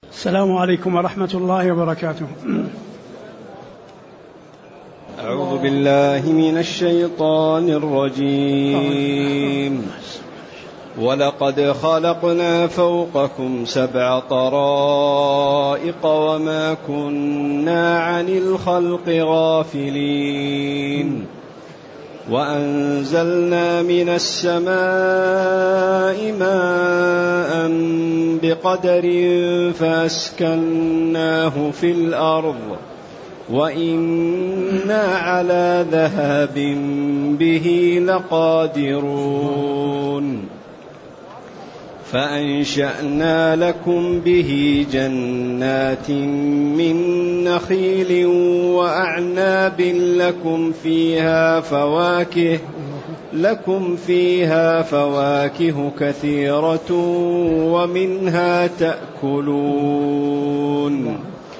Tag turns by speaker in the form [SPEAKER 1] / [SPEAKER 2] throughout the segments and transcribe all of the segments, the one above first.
[SPEAKER 1] السلام عليكم ورحمة الله وبركاته.
[SPEAKER 2] أعوذ بالله من الشيطان الرجيم. ولقد خلقنا فوقكم 7 طرائق وما كنا عن الخلق غافلين وأنزلنا من السماء ماء بقدر فأسكناه في الأرض وإنا على ذهاب به لقادرون فأنشأنا لكم به جنات من نخيل وأعناب لكم فيها فواكه كثيرة ومنها تأكلون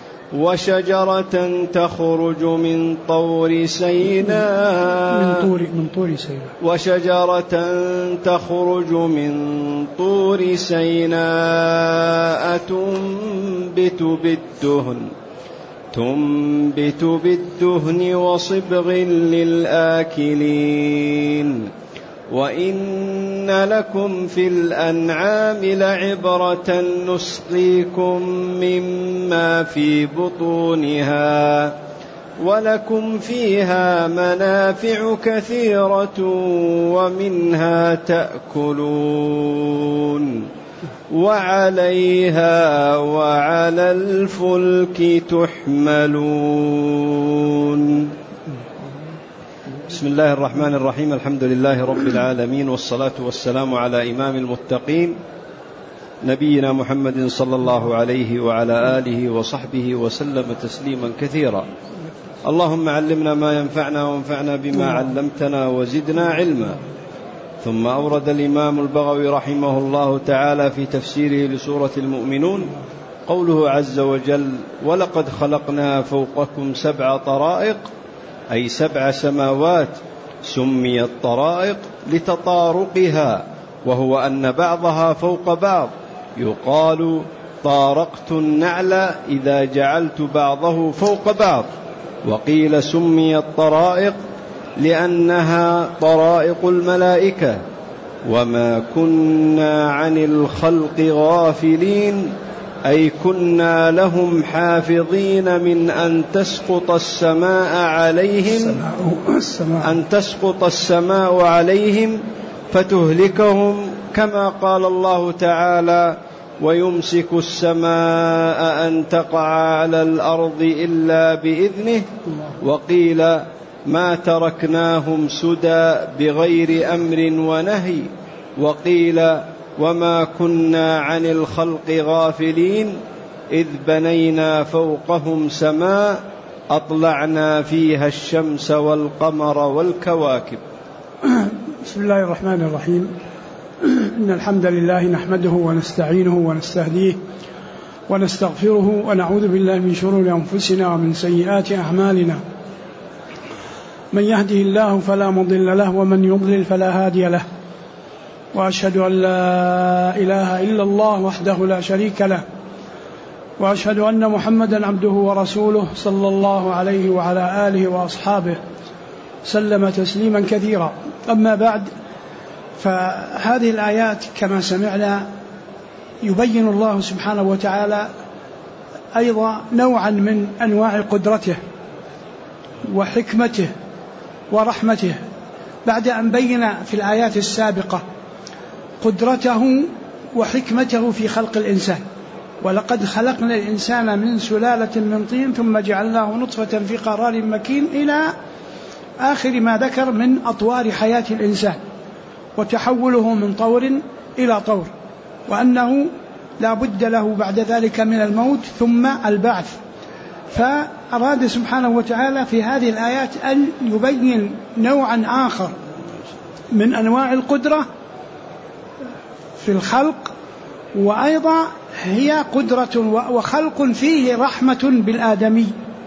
[SPEAKER 2] وشجرة تخرج من طور سيناء تنبت بالدهن وصبغ للآكلين وإن لكم في الأنعام لعبرة نسقيكم مما في بطونها ولكم فيها منافع كثيرة ومنها تأكلون وعليها وعلى الفلك تحملون. بسم الله الرحمن الرحيم. الحمد لله رب العالمين، والصلاة والسلام على إمام المتقين نبينا محمد صلى الله عليه وعلى آله وصحبه وسلم تسليما كثيرا. اللهم علمنا ما ينفعنا وانفعنا بما علمتنا وزدنا علما. ثم أورد الإمام البغوي رحمه الله تعالى في تفسيره لسورة المؤمنون قوله عز وجل: ولقد خلقنا فوقكم 7 طرائق، أي 7 سماوات، سميت طرائق لتطارقها، وهو أن بعضها فوق بعض، يقال طارقت النعل إذا جعلت بعضه فوق بعض. وقيل سميت طرائق لأنها طرائق الملائكة. وما كنا عن الخلق غافلين، أي كنا لهم حافظين من أن تسقط السماء عليهم فتهلكهم، كما قال الله تعالى: ويمسك السماء أن تقع على الأرض إلا بإذنه. وقيل ما تركناهم سدى بغير أمر ونهي. وقيل وما كنا عن الخلق غافلين، إذ بنينا فوقهم سماء أطلعنا فيها الشمس والقمر والكواكب.
[SPEAKER 1] بسم الله الرحمن الرحيم. إن الحمد لله نحمده ونستعينه ونستهديه ونستغفره ونعوذ بالله من شرور أنفسنا ومن سيئات أعمالنا. من يهده الله فلا مضل له ومن يضلل فلا هادي له، وأشهد أن لا إله إلا الله وحده لا شريك له، وأشهد أن محمدا عبده ورسوله صلى الله عليه وعلى آله وأصحابه سلم تسليما كثيرا. أما بعد، فهذه الآيات كما سمعنا يبين الله سبحانه وتعالى أيضا نوعا من أنواع قدرته وحكمته ورحمته، بعد أن بين في الآيات السابقة قدرته وحكمته في خلق الإنسان. ولقد خلقنا الإنسان من سلالة من طين ثم جعلناه نطفة في قرار مكين، إلى آخر ما ذكر من أطوار حياة الإنسان وتحوله من طور إلى طور، وأنه لا بد له بعد ذلك من الموت ثم البعث. فأراد سبحانه وتعالى في هذه الآيات أن يبين نوعا آخر من أنواع القدرة في الخلق، وأيضا هي قدرة وخلق فيه رحمة بالآدمي،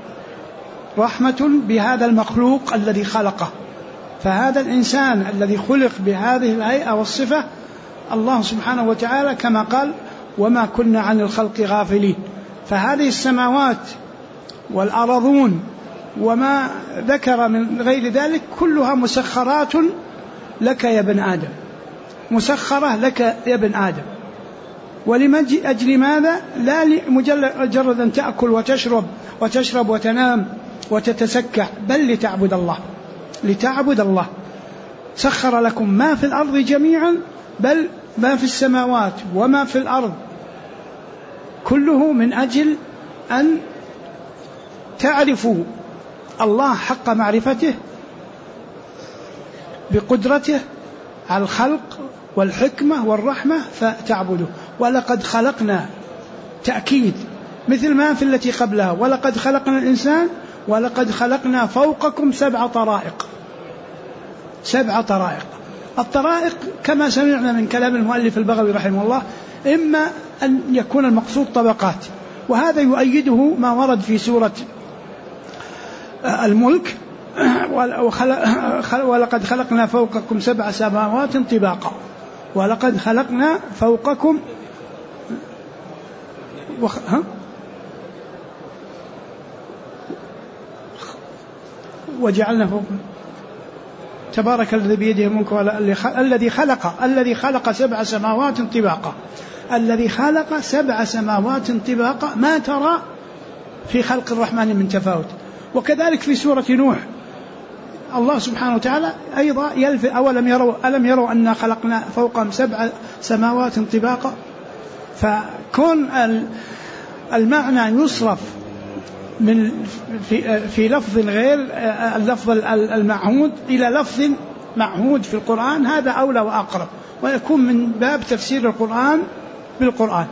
[SPEAKER 1] رحمة بهذا المخلوق الذي خلقه. فهذا الإنسان الذي خلق بهذه الهيئة والصفة، الله سبحانه وتعالى كما قال: وما كنا عن الخلق غافلين. فهذه السماوات والأرضون وما ذكر من غير ذلك كلها مسخرات لك يا ابن آدم، مسخرة لك يا ابن آدم. ولأجل ماذا؟ لا مجرد أن تأكل وتشرب وتنام وتتسكع، بل لتعبد الله، لتعبد الله. سخر لكم ما في الأرض جميعا، بل ما في السماوات وما في الأرض كله من أجل أن تعرفوا الله حق معرفته بقدرته على الخلق والحكمة والرحمة فتعبده. ولقد خلقنا، تأكيد، مثل ما في التي قبلها، ولقد خلقنا الإنسان ولقد خلقنا فوقكم 7 طرائق. 7 طرائق. الطرائق كما سمعنا من كلام المؤلف البغوي رحمه الله إما أن يكون المقصود طبقات، وهذا يؤيده ما ورد في سورة الملك ولقد خلقنا فوقكم 7 سماوات طباقا، ولقد خلقنا فوقكم وجعلنا فوقكم تبارك الذي بيده الملك الذي خلق 7 سماوات طباقا، الذي خلق 7 سماوات طباقا، ما ترى في خلق الرحمن من تفاوت. وكذلك في سورة نوح الله سبحانه وتعالى أيضا ألم يروا أن خلقنا فوقهم 7 سماوات طباقا. فكون المعنى يصرف من في لفظ غير اللفظ المعهود إلى لفظ معهود في القرآن، هذا أولى وأقرب، ويكون من باب تفسير القرآن بالقرآن.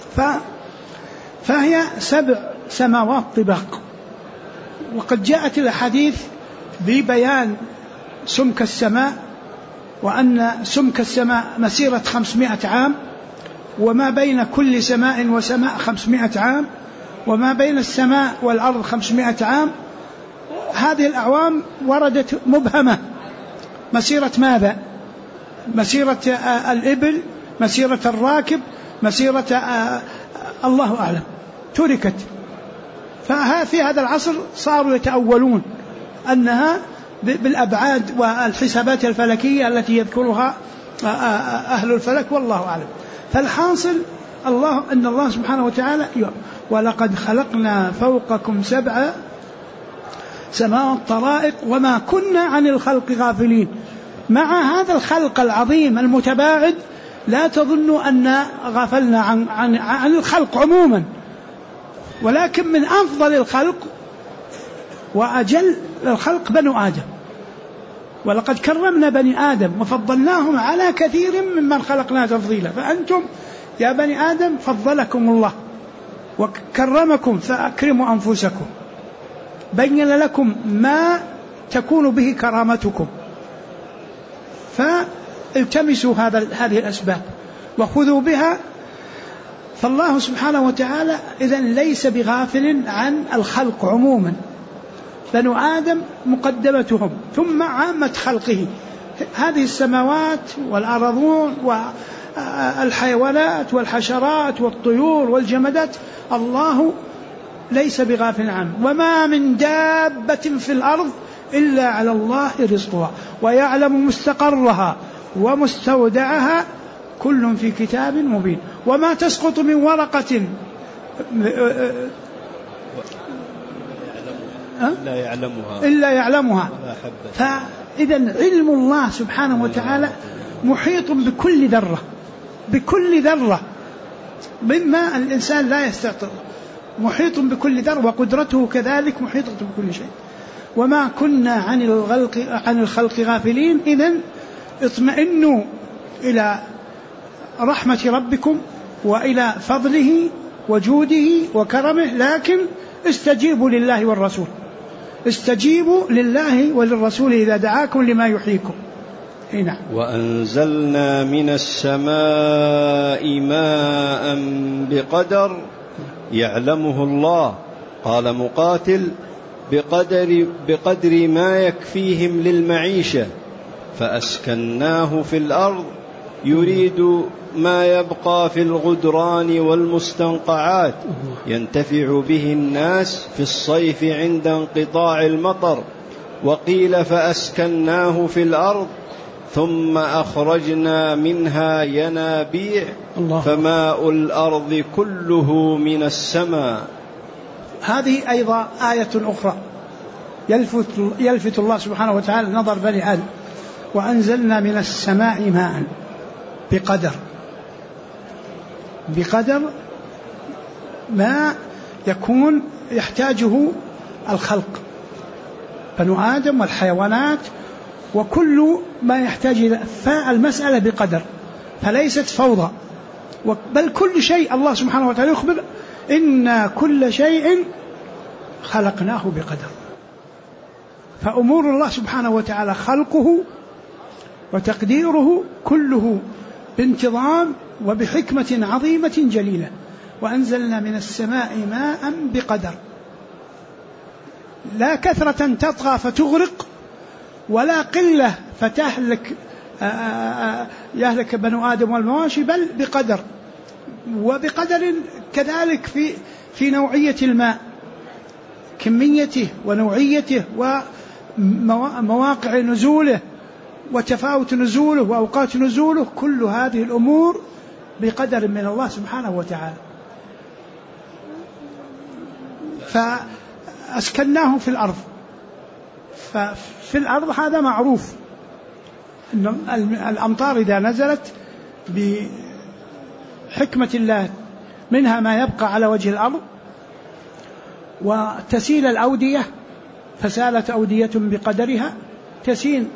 [SPEAKER 1] فهي 7 سماوات طباق. وقد جاءت الأحاديث ببيان سمك السماء، وأن سمك السماء مسيرة 500 عام، وما بين كل سماء وسماء 500 عام، وما بين السماء والأرض 500 عام. هذه الأعوام وردت مبهمة، مسيرة ماذا؟ مسيرة الإبل، مسيرة الراكب، مسيرة الله أعلم، تركت. ففي هذا العصر صاروا يتأولون أنها بالأبعاد والحسابات الفلكية التي يذكرها أهل الفلك، والله أعلم. فالحاصل أن الله سبحانه وتعالى ولقد خلقنا فوقكم 7 سماوات طرائق وما كنا عن الخلق غافلين. مع هذا الخلق العظيم المتباعد لا تظنوا أن غفلنا عن الخلق عموما، ولكن من أفضل الخلق وأجل الخلق بنو آدم. ولقد كرمنا بني آدم وفضلناهم على كثير ممن خلقنا تفضيلا. فأنتم يا بني آدم فضلكم الله وكرمكم، فأكرموا أنفسكم، بين لكم ما تكون به كرامتكم، فالتمسوا هذه الأسباب وخذوا بها. فالله سبحانه وتعالى إذن ليس بغافل عن الخلق عموما، بنو آدم مقدمتهم ثم عامة خلقه. هذه السماوات والأرضون والحيوانات والحشرات والطيور والجمادات الله ليس بغافل عنه. وما من دابة في الأرض إلا على الله رزقها ويعلم مستقرها ومستودعها كل في كتاب مبين. وما تسقط من ورقة إلا يعلمها. فإذا علم الله سبحانه وتعالى محيط بكل ذرة، بكل ذرة مما الإنسان لا يستطيع، محيط بكل ذرة، وقدرته كذلك محيطة بكل شيء. وما كنا عن الخلق غافلين. إذن اطمئنوا إلى رحمة ربكم وإلى فضله وجوده وكرمه، لكن استجيبوا لله والرسول، استجيبوا لله وللرسول إذا دعاكم لما يحييكم. هنا
[SPEAKER 2] وأنزلنا من السماء ماء بقدر يعلمه الله. قال مقاتل بقدر ما يكفيهم للمعيشة، فأسكناه في الأرض يريد ما يبقى في الغدران والمستنقعات ينتفع به الناس في الصيف عند انقطاع المطر. وقيل فأسكناه في الأرض ثم أخرجنا منها ينابيع فماء الأرض كله من السماء.
[SPEAKER 1] هذه أيضا آية أخرى يلفت الله سبحانه وتعالى نظر بني آدم: وأنزلنا من السماء ماء بقدر ما يكون يحتاجه الخلق، بنو آدم والحيوانات وكل ما يحتاج، فالمسألة بقدر، فليست فوضى، بل كل شيء الله سبحانه وتعالى يخبر: إن كل شيء خلقناه بقدر. فأمور الله سبحانه وتعالى خلقه وتقديره كله بانتظام وبحكمة عظيمة جليلة. وأنزلنا من السماء ماء بقدر، لا كثرة تطغى فتغرق، ولا قلة فتهلك يهلك بنو آدم والمواشي، بل بقدر. وبقدر كذلك في نوعية الماء، كميته ونوعيته ومواقع نزوله وتفاوت نزوله وأوقات نزوله، كل هذه الأمور بقدر من الله سبحانه وتعالى. فأسكناه في الأرض، ففي الأرض هذا معروف أن الأمطار إذا نزلت بحكمة الله منها ما يبقى على وجه الأرض وتسيل الأودية، فسالت أودية بقدرها تسين،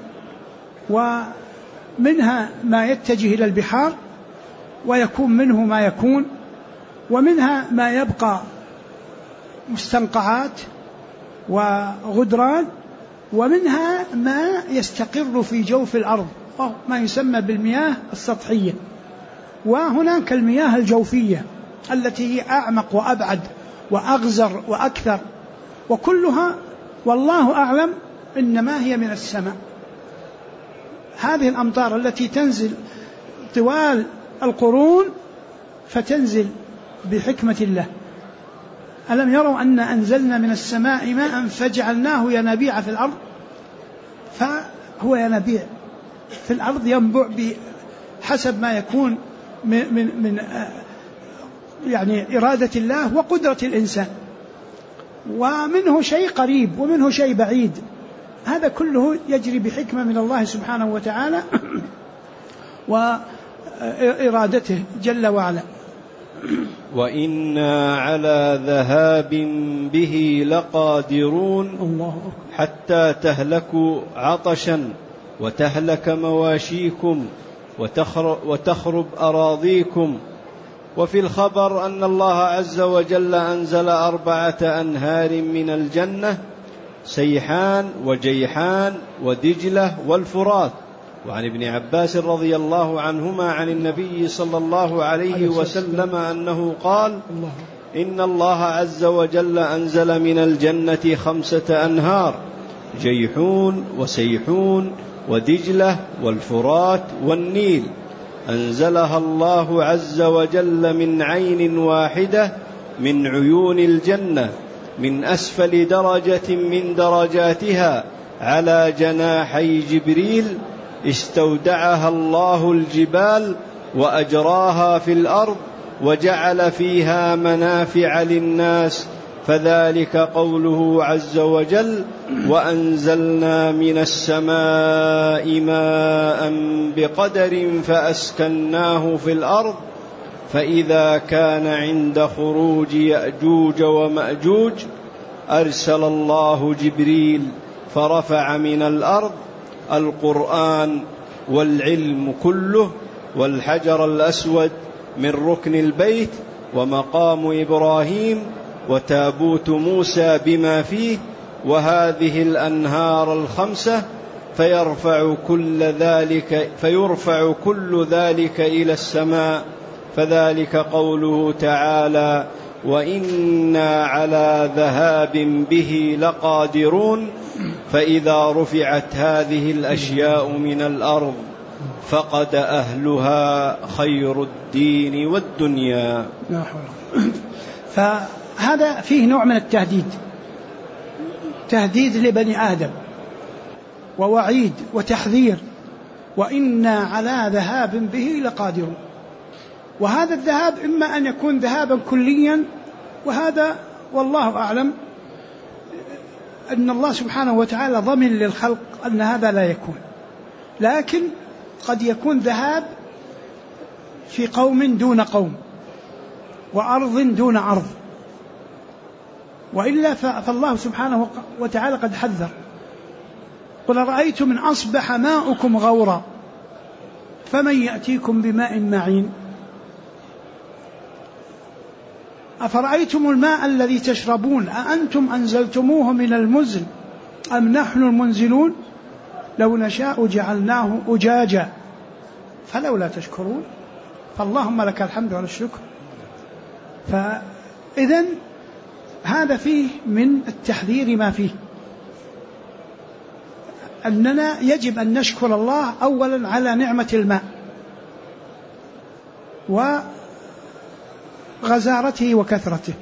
[SPEAKER 1] ومنها ما يتجه إلى البحار ويكون منه ما يكون، ومنها ما يبقى مستنقعات وغدران، ومنها ما يستقر في جوف الأرض ما يسمى بالمياه السطحية، وهناك المياه الجوفية التي هي أعمق وأبعد وأغزر وأكثر، وكلها والله أعلم إنما هي من السماء. هذه الأمطار التي تنزل طوال القرون فتنزل بحكمة الله. ألم يروا أن أنزلنا من السماء ماء فجعلناه ينابيع في الأرض؟ فهو ينابيع في الأرض ينبع بحسب ما يكون من يعني إرادة الله وقدرة الإنسان، ومنه شيء قريب ومنه شيء بعيد، هذا كله يجري بحكمة من الله سبحانه وتعالى وإرادته جل وعلا.
[SPEAKER 2] وإنا على ذهاب به لقادرون حتى تهلكوا عطشا وتهلك مواشيكم وتخرب أراضيكم. وفي الخبر أن الله عز وجل أنزل 4 أنهار من الجنة: سيحان وجيحان ودجلة والفرات. وعن ابن عباس رضي الله عنهما عن النبي صلى الله عليه وسلم أنه قال: إن الله عز وجل أنزل من الجنة 5 أنهار: جيحون وسيحون ودجلة والفرات والنيل، أنزلها الله عز وجل من عين واحدة من عيون الجنة، من أسفل درجة من درجاتها على جناحي جبريل، استودعها الله الجبال وأجراها في الأرض وجعل فيها منافع للناس، فذلك قوله عز وجل: وأنزلنا من السماء ماء بقدر فأسكناه في الأرض، فإذا كان عند خروج يأجوج ومأجوج أرسل الله جبريل فرفع من الأرض القرآن والعلم كله والحجر الأسود من ركن البيت ومقام إبراهيم وتابوت موسى بما فيه وهذه الأنهار 5، فيرفع كل ذلك إلى السماء، فذلك قوله تعالى: وإنا على ذهاب به لقادرون. فإذا رفعت هذه الأشياء من الأرض فقد أهلها خير الدين والدنيا.
[SPEAKER 1] فهذا فيه نوع من التهديد، تهديد لبني آدم ووعيد وتحذير، وإنا على ذهاب به لقادرون. وهذا الذهاب إما أن يكون ذهابا كليا، وهذا والله أعلم أن الله سبحانه وتعالى ضمن للخلق أن هذا لا يكون، لكن قد يكون ذهاب في قوم دون قوم وأرض دون أرض، وإلا فالله سبحانه وتعالى قد حذر: قل رأيتم من أصبح ماؤكم غورا فمن يأتيكم بماء معين أفرأيتم الماء الذي تشربون أأنتم أنزلتموه من المزن أم نحن المنزلون لو نشاء جعلناه أجاجا فلولا تشكرون. فاللهم لك الحمد والشكر. فإذن هذا فيه من التحذير ما فيه أننا يجب أن نشكر الله أولا على نعمة الماء وغزارته وكثرته،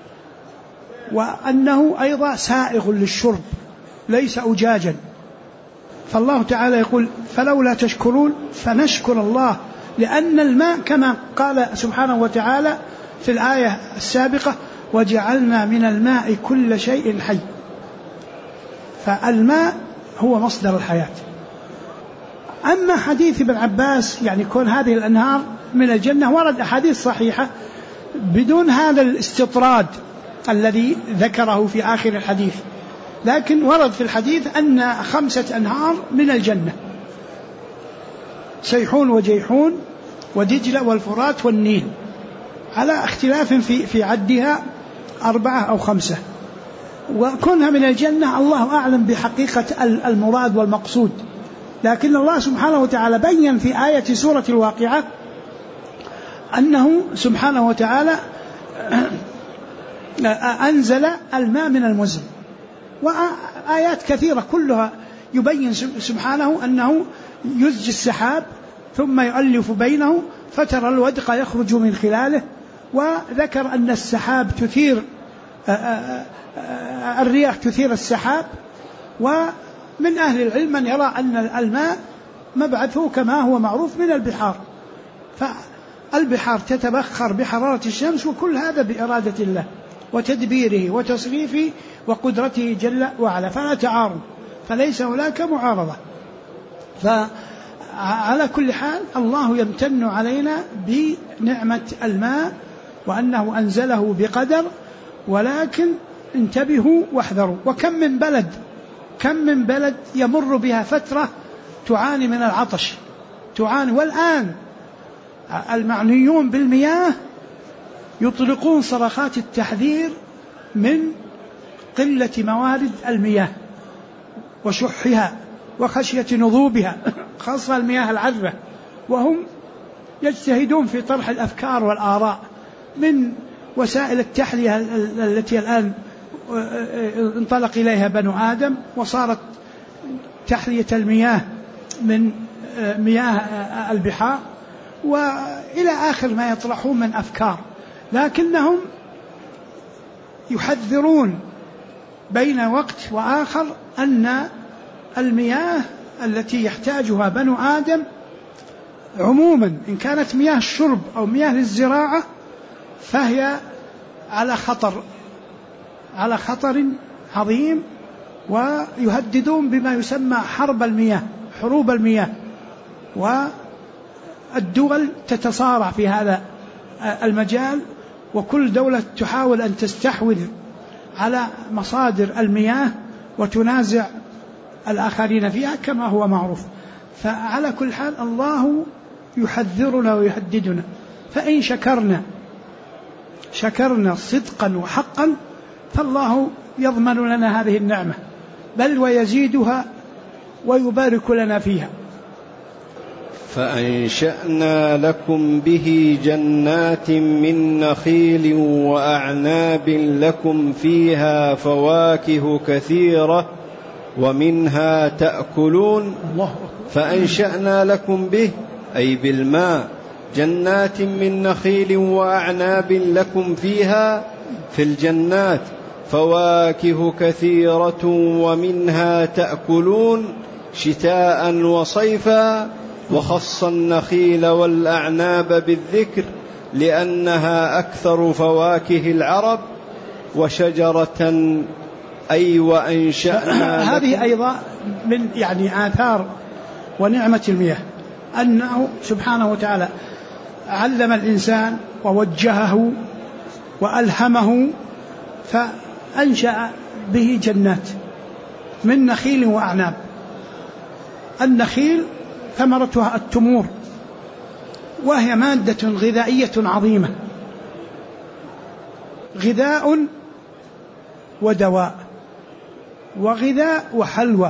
[SPEAKER 1] وأنه أيضا سائغ للشرب ليس أجاجا. فالله تعالى يقول: فلولا تشكرون، فنشكر الله لأن الماء كما قال سبحانه وتعالى في الآية السابقة: وجعلنا من الماء كل شيء حي. فالماء هو مصدر الحياة. أما حديث ابن عباس يعني كون هذه الأنهار من الجنة، ورد أحاديث صحيحة بدون هذا الاستطراد الذي ذكره في آخر الحديث، لكن ورد في الحديث أن 5 أنهار من الجنة: سيحون وجيحون ودجلة والفرات والنيل، على اختلاف في عدها 4 أو 5. وكونها من الجنة الله أعلم بحقيقة المراد والمقصود، لكن الله سبحانه وتعالى بيّن في آية سورة الواقعة أنه سبحانه وتعالى أنزل الماء من المزن، وآيات كثيرة كلها يبين سبحانه أنه يزجي السحاب ثم يؤلف بينه فترى الودق يخرج من خلاله، وذكر أن السحاب تثير الرياح تثير السحاب. ومن أهل العلم من يرى أن الماء مبعثه كما هو معروف من البحار، فالبحار تتبخر بحرارة الشمس، وكل هذا بإرادة الله وتدبيره وتصريفه وقدرته جل وعلا، فلا تعارض، فليس هناك معارضة. فعلى كل حال الله يمتن علينا بنعمة الماء وأنه أنزله بقدر، ولكن انتبهوا واحذروا. وكم من بلد يمر بها فترة تعاني من العطش، والآن المعنيون بالمياه يطلقون صرخات التحذير من قلة موارد المياه وشحها وخشية نضوبها، خاصة المياه العذبة، وهم يجتهدون في طرح الأفكار والآراء من وسائل التحلية التي الآن انطلق إليها بنو آدم، وصارت تحلية المياه من مياه البحار وإلى آخر ما يطرحون من أفكار، لكنهم يحذرون بين وقت وآخر أن المياه التي يحتاجها بنو آدم عموما إن كانت مياه الشرب أو مياه للزراعة فهي على خطر عظيم، ويهددون بما يسمى حروب المياه، والدول تتصارع في هذا المجال، وكل دولة تحاول أن تستحوذ على مصادر المياه وتنازع الآخرين فيها كما هو معروف. فعلى كل حال الله يحذرنا ويهددنا، فإن شكرنا صدقا وحقا فالله يضمن لنا هذه النعمة، بل ويزيدها ويبارك لنا فيها.
[SPEAKER 2] فأنشأنا لكم به جنات من نخيل وأعناب لكم فيها فواكه كثيرة ومنها تأكلون فأنشأنا لكم به أي بالماء جنات من نخيل وأعناب لكم فيها في الجنات فواكه كثيرة ومنها تأكلون شتاء وصيفا وخص النخيل والأعناب بالذكر لأنها أكثر فواكه العرب وشجرة أي وأنشأنا
[SPEAKER 1] هذه أيضا من آثار ونعمة المياه أنه سبحانه وتعالى علم الإنسان ووجهه وألهمه فأنشأ به جنات من نخيل وأعناب. النخيل ثمرتها التمور وهي مادة غذائية عظيمة، غذاء ودواء وغذاء وحلوى،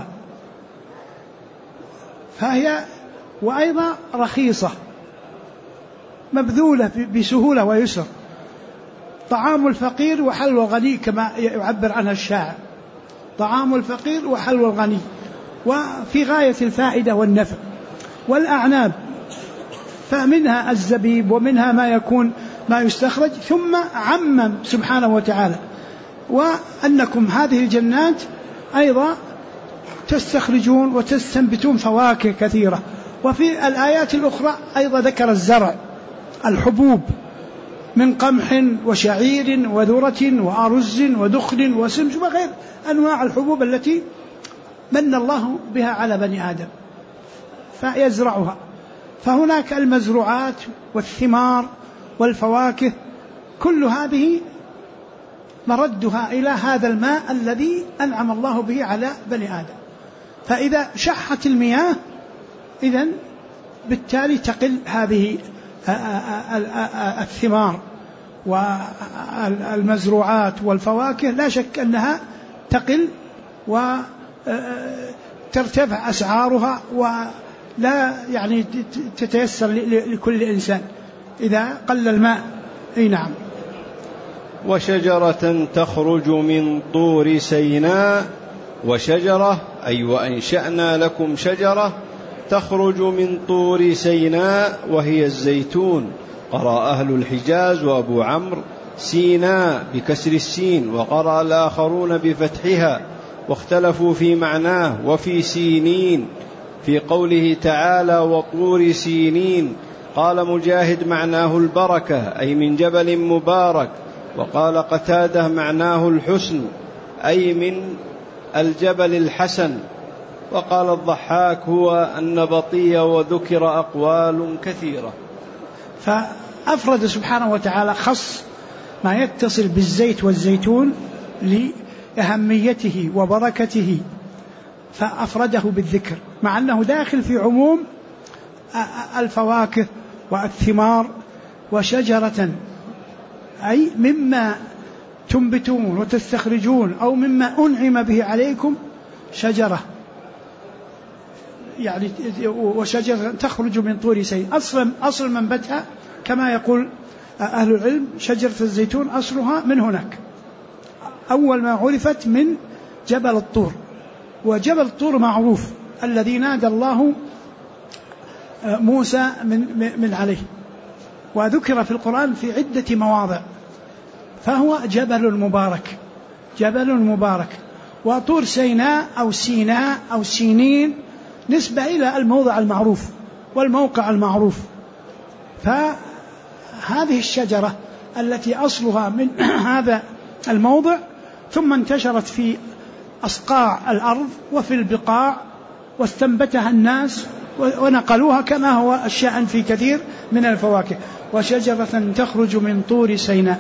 [SPEAKER 1] فهي وأيضا رخيصة مبذولة بسهولة ويسر، طعام الفقير وحلوى الغني كما يعبر عنها الشاعر، طعام الفقير وحلوى الغني، وفي غاية الفائدة والنفع. والأعناب فمنها الزبيب ومنها ما يستخرج، ثم عمم سبحانه وتعالى وأنكم هذه الجنات أيضا تستخرجون وتستنبتون فواكه كثيرة. وفي الآيات الأخرى أيضا ذكر الزرع، الحبوب من قمح وشعير وذرة وأرز ودخن وسمج وغير أنواع الحبوب التي من الله بها على بني آدم فيزرعها. فهناك المزروعات والثمار والفواكه كل هذه مردها إلى هذا الماء الذي أنعم الله به على بني آدم. فإذا شحت المياه إذن بالتالي تقل هذه الثمار والمزروعات والفواكه، لا شك أنها تقل وترتفع أسعارها ولا تتيسر لكل إنسان إذا قل الماء. نعم.
[SPEAKER 2] وشجرة تخرج من طور سيناء، وشجرة أي وأنشأنا لكم شجرة تخرج من طور سيناء وهي الزيتون. قرأ أهل الحجاز وأبو عمرو سيناء بكسر السين، وقرأ الآخرون بفتحها، واختلفوا في معناه وفي سينين في قوله تعالى وطور سينين. قال مجاهد معناه البركة أي من جبل مبارك، وقال قتادة معناه الحسن أي من الجبل الحسن، وقال الضحاك هو النبطية، وذكر أقوال كثيرة.
[SPEAKER 1] فأفرد سبحانه وتعالى خص ما يتصل بالزيت والزيتون لأهميته وبركته فأفرده بالذكر، مع أنه داخل في عموم الفواكه والثمار. وشجرة أي مما تنبتون وتستخرجون أو مما أنعم به عليكم شجرة، وشجرة تخرج من طور سيناء. أصل منبتها كما يقول أهل العلم شجرة الزيتون أصلها من هناك، أول ما عرفت من جبل الطور، وجبل الطور معروف الذي نادى الله موسى من عليه، وذكر في القرآن في عدة مواضع، فهو جبل مبارك، جبل مبارك. وطور سيناء أو سيناء أو سينين نسبة إلى الموضع المعروف والموقع المعروف. فهذه الشجرة التي أصلها من هذا الموضع ثم انتشرت في أصقاع الأرض وفي البقاع واستنبتها الناس ونقلوها كما هو الشأن في كثير من الفواكه. وشجرة تخرج من طور سيناء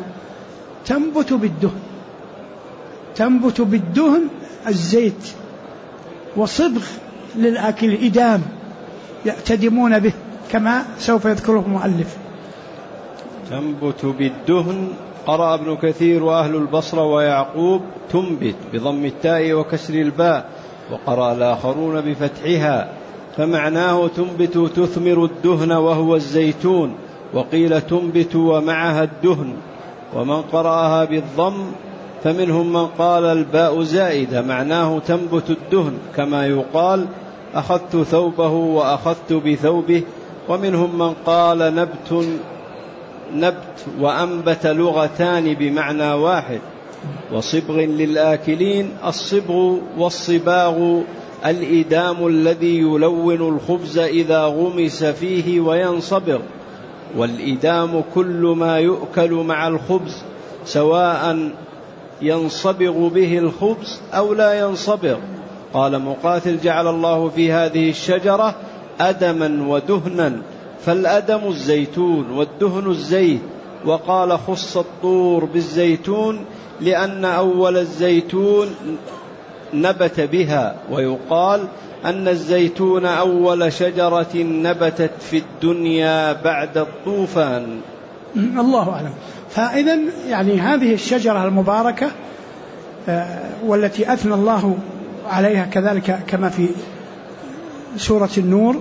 [SPEAKER 1] تنبت بالدهن الزيت، وصبغ للأكل إدام يأتدمون به كما سوف يذكره المؤلف.
[SPEAKER 2] تنبت بالدهن. قرأ ابن كثير وأهل البصرة ويعقوب تنبت بضم التاء وكسر الباء، وقرأ الآخرون بفتحها، فمعناه تنبت تثمر الدهن وهو الزيتون، وقيل تنبت ومعها الدهن. ومن قرأها بالضم فمنهم من قال الباء زائدة معناه تنبت الدهن، كما يقال أخذت ثوبه وأخذت بثوبه. ومنهم من قال نبت وأنبت لغتان بمعنى واحد. وصبغ للآكلين، الصبغ والصباغ الإدام الذي يلون الخبز إذا غمس فيه وينصبغ. والإدام كل ما يؤكل مع الخبز سواء ينصبغ به الخبز أو لا ينصبغ. قال مقاتل: جعل الله في هذه الشجرة أدما ودهنا، فالأدم الزيتون والدهن الزيت. وقال: خص الطور بالزيتون لأن أول الزيتون نبت بها. ويقال أن الزيتون أول شجرة نبتت في الدنيا بعد الطوفان.
[SPEAKER 1] الله أعلم. فإذا يعني هذه الشجرة المباركة والتي أثنى الله عليها كذلك كما في سورة النور،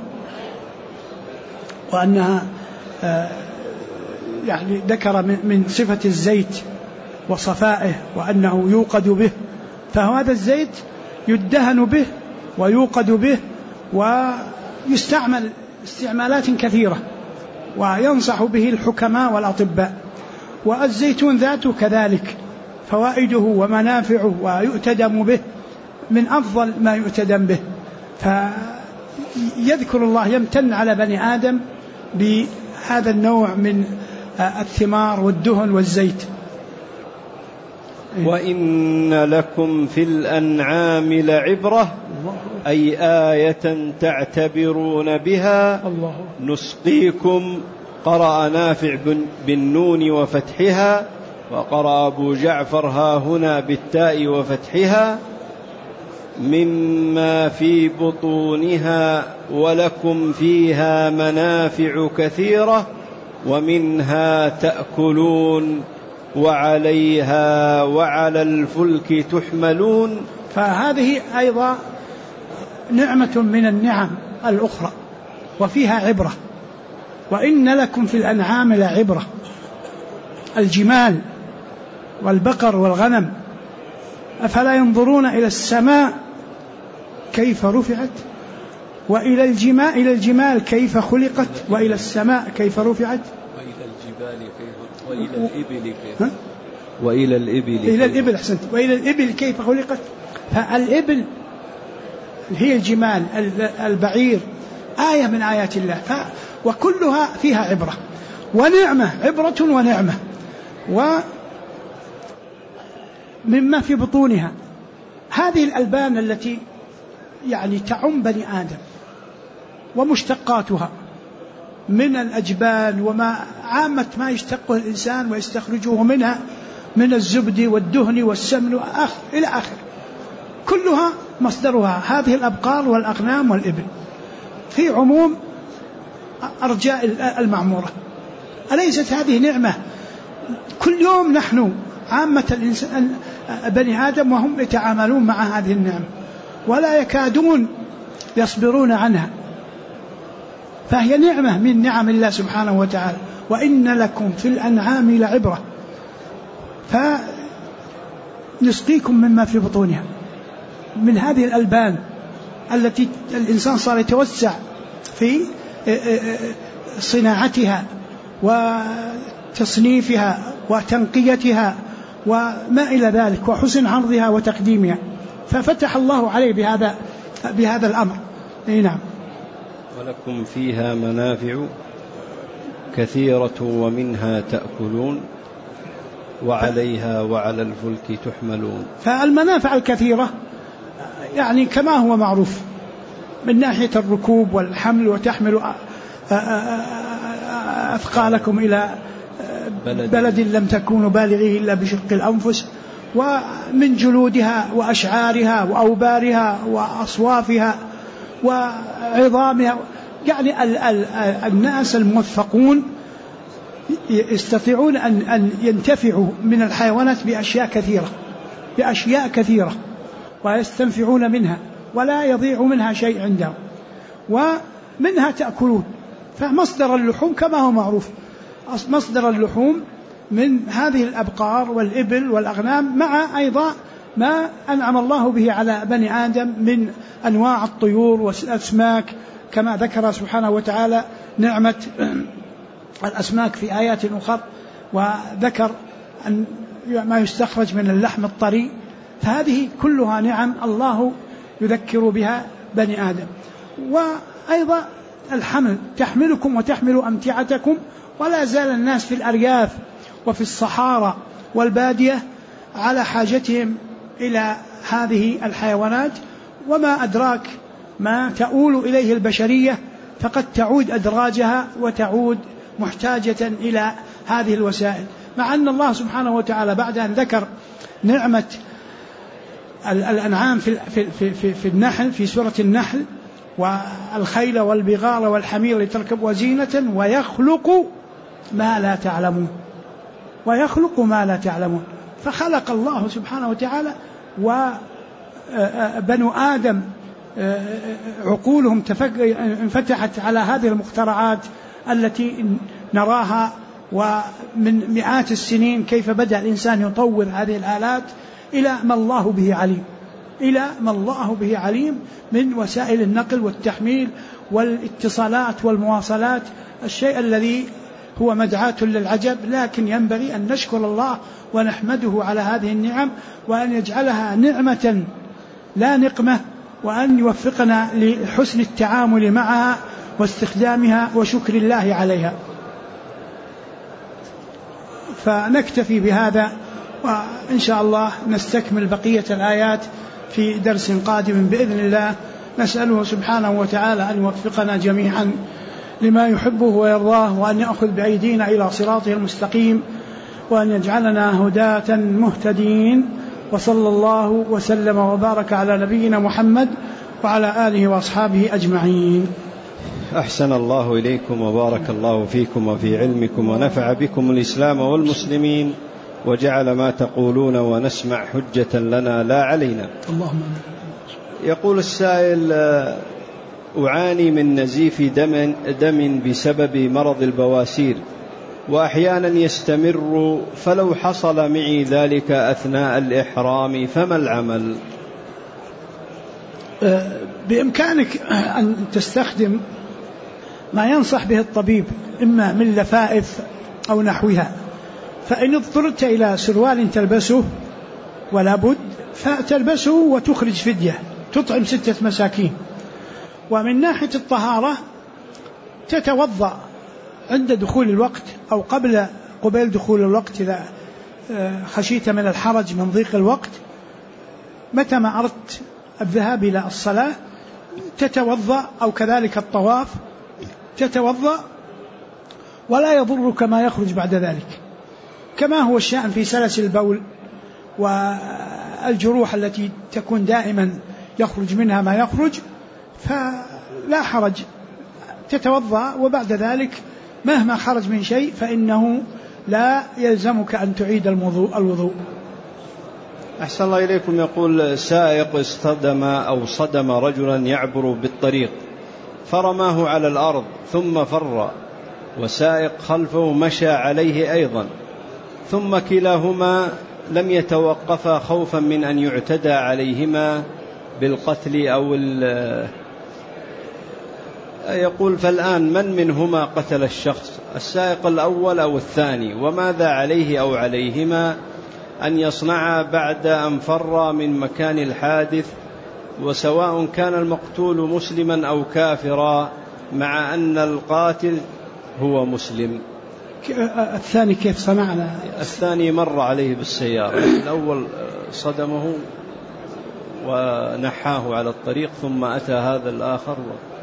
[SPEAKER 1] وأنها يعني ذكر من صفة الزيت وصفائه وأنه يوقد به، فهذا الزيت يدهن به ويوقد به ويستعمل استعمالات كثيرة، وينصح به الحكماء والأطباء. والزيتون ذاته كذلك فوائده ومنافعه ويؤتدم به من أفضل ما يؤتدم به. فيذكر الله يمتن على بني آدم بهذا النوع من الثمار والدهن والزيت.
[SPEAKER 2] وإن لكم في الأنعام لعبرة، أي آية تعتبرون بها. نسقيكم، قرأ نافع بالنون وفتحها، وقرأ أبو جعفر ها هنا بالتاء وفتحها، مما في بطونها ولكم فيها منافع كثيرة ومنها تأكلون وعليها وعلى الفلك تحملون.
[SPEAKER 1] فهذه أيضا نعمة من النعم الأخرى وفيها عبرة. وإن لكم في الأنعام لعبرة، الجمال والبقر والغنم، أفلا ينظرون إلى السماء كيف رفعت وإلى الجمال كيف خلقت وإلى السماء كيف رفعت
[SPEAKER 2] وإلى الإبل
[SPEAKER 1] أحسنت، وإلى الإبل كيف خلقت. فالإبل هي الجمال، البعير آية من آيات الله، وكلها فيها عبرة ونعمة، عبرة ونعمة. ومما في بطونها هذه الألبان التي يعني تعم بني آدم ومشتقاتها من الأجبان وما عامة ما يشتقه الإنسان ويستخرجه منها من الزبد والدهن والسمن إلى آخر، كلها مصدرها هذه الأبقار والأغنام والإبل في عموم أرجاء المعمورة. أليست هذه نعمة؟ كل يوم نحن عامة الإنسان بني آدم وهم يتعاملون مع هذه النعمة ولا يكادون يصبرون عنها، فهي نعمة من نعم الله سبحانه وتعالى. وإن لكم في الأنعام لعبرة، فنسقيكم مما في بطونها من هذه الألبان التي الإنسان صار يتوسع في صناعتها وتصنيفها وتنقيتها وما إلى ذلك وحسن عرضها وتقديمها، ففتح الله عليه بهذا الأمر. نعم.
[SPEAKER 2] ولكم فيها منافع كثيرة ومنها تأكلون وعليها وعلى الفلك تحملون.
[SPEAKER 1] فالمنافع الكثيرة يعني كما هو معروف من ناحية الركوب والحمل، وتحمل أثقالكم إلى بلد لم تكونوا بالغيه إلا بشق الأنفس، ومن جلودها وأشعارها وأوبارها وأصوافها وعظامها. يعني الناس الموفقون يستطيعون أن ينتفعوا من الحيوانات بأشياء كثيرة ويستنفعون منها ولا يضيع منها شيء عندهم، ومنها تأكلون. فمصدر اللحوم كما هو معروف، مصدر اللحوم من هذه الأبقار والإبل والأغنام، مع أيضا ما أنعم الله به على بني آدم من أنواع الطيور والأسماك، كما ذكر سبحانه وتعالى نعمة الأسماك في آيات أخرى، وذكر أن ما يستخرج من اللحم الطري. فهذه كلها نعم الله يذكر بها بني آدم. وأيضا الحمل، تحملكم وتحمل أمتعتكم. ولا زال الناس في الأرياف وفي الصحارى والبادية على حاجتهم إلى هذه الحيوانات، وما أدراك ما تؤول إليه البشرية، فقد تعود أدراجها وتعود محتاجة إلى هذه الوسائل. مع أن الله سبحانه وتعالى بعد أن ذكر نعمة الأنعام في النحل، في سورة النحل، والخيل والبغال والحمير لتركب وزينة ويخلق ما لا تعلمون، ويخلق ما لا تعلمون. فخلق الله سبحانه وتعالى، وبنو آدم عقولهم انفتحت على هذه المخترعات التي نراها، ومن مئات السنين كيف بدأ الإنسان يطور هذه الآلات إلى ما الله به عليم، إلى ما الله به عليم من وسائل النقل والتحميل والاتصالات والمواصلات، الشيء الذي هو مدعاة للعجب. لكن ينبغي أن نشكر الله ونحمده على هذه النعم، وأن يجعلها نعمة لا نقمة، وأن يوفقنا لحسن التعامل معها واستخدامها وشكر الله عليها. فنكتفي بهذا، وإن شاء الله نستكمل بقية الآيات في درس قادم بإذن الله. نسأله سبحانه وتعالى أن يوفقنا جميعا لما يحبه ويرضاه، وأن يأخذ بأيدينا إلى صراطه المستقيم، وأن يجعلنا هداة مهتدين. وصلى الله وسلم وبارك على نبينا محمد وعلى آله وأصحابه أجمعين.
[SPEAKER 2] أحسن الله إليكم وبارك الله فيكم وفي علمكم، ونفع بكم الإسلام والمسلمين، وجعل ما تقولون ونسمع حجة لنا لا علينا.
[SPEAKER 1] اللهم.
[SPEAKER 2] يقول السائل: أعاني من نزيف دم بسبب مرض البواسير، وأحيانا يستمر، فلو حصل معي ذلك أثناء الإحرام فما العمل؟
[SPEAKER 1] بإمكانك أن تستخدم ما ينصح به الطبيب، إما من لفائف أو نحوها. فإن اضطررت إلى سروال تلبسه ولا بد، فتلبسه وتخرج فدية، تطعم 6 مساكين. ومن ناحية الطهارة تتوضأ عند دخول الوقت أو قبل دخول الوقت، إذا خشيت من الحرج من ضيق الوقت. متى ما أردت الذهاب إلى الصلاة تتوضأ، أو كذلك الطواف تتوضأ، ولا يضرك ما يخرج بعد ذلك، كما هو الشأن في سلس البول والجروح التي تكون دائما يخرج منها ما يخرج، فلا حرج، تتوضأ، وبعد ذلك مهما خرج من شيء فإنه لا يلزمك أن تعيد الوضوء.
[SPEAKER 2] أحسن الله إليكم. يقول: سائق صدم رجلا يعبر بالطريق، فرماه على الأرض ثم فر، وسائق خلفه مشى عليه أيضا، ثم كلاهما لم يتوقفا خوفا من أن يعتدى عليهما بالقتل أو يقول: فالآن من منهما قتل الشخص، السائق الأول أو الثاني؟ وماذا عليه أو عليهما أن يصنعا بعد أن فر من مكان الحادث، وسواء كان المقتول مسلما أو كافرا، مع أن القاتل هو مسلم؟
[SPEAKER 1] الثاني كيف صنعنا؟
[SPEAKER 2] الثاني مر عليه بالسيارة، الأول صدمه ونحاه على الطريق، ثم أتى هذا الآخر.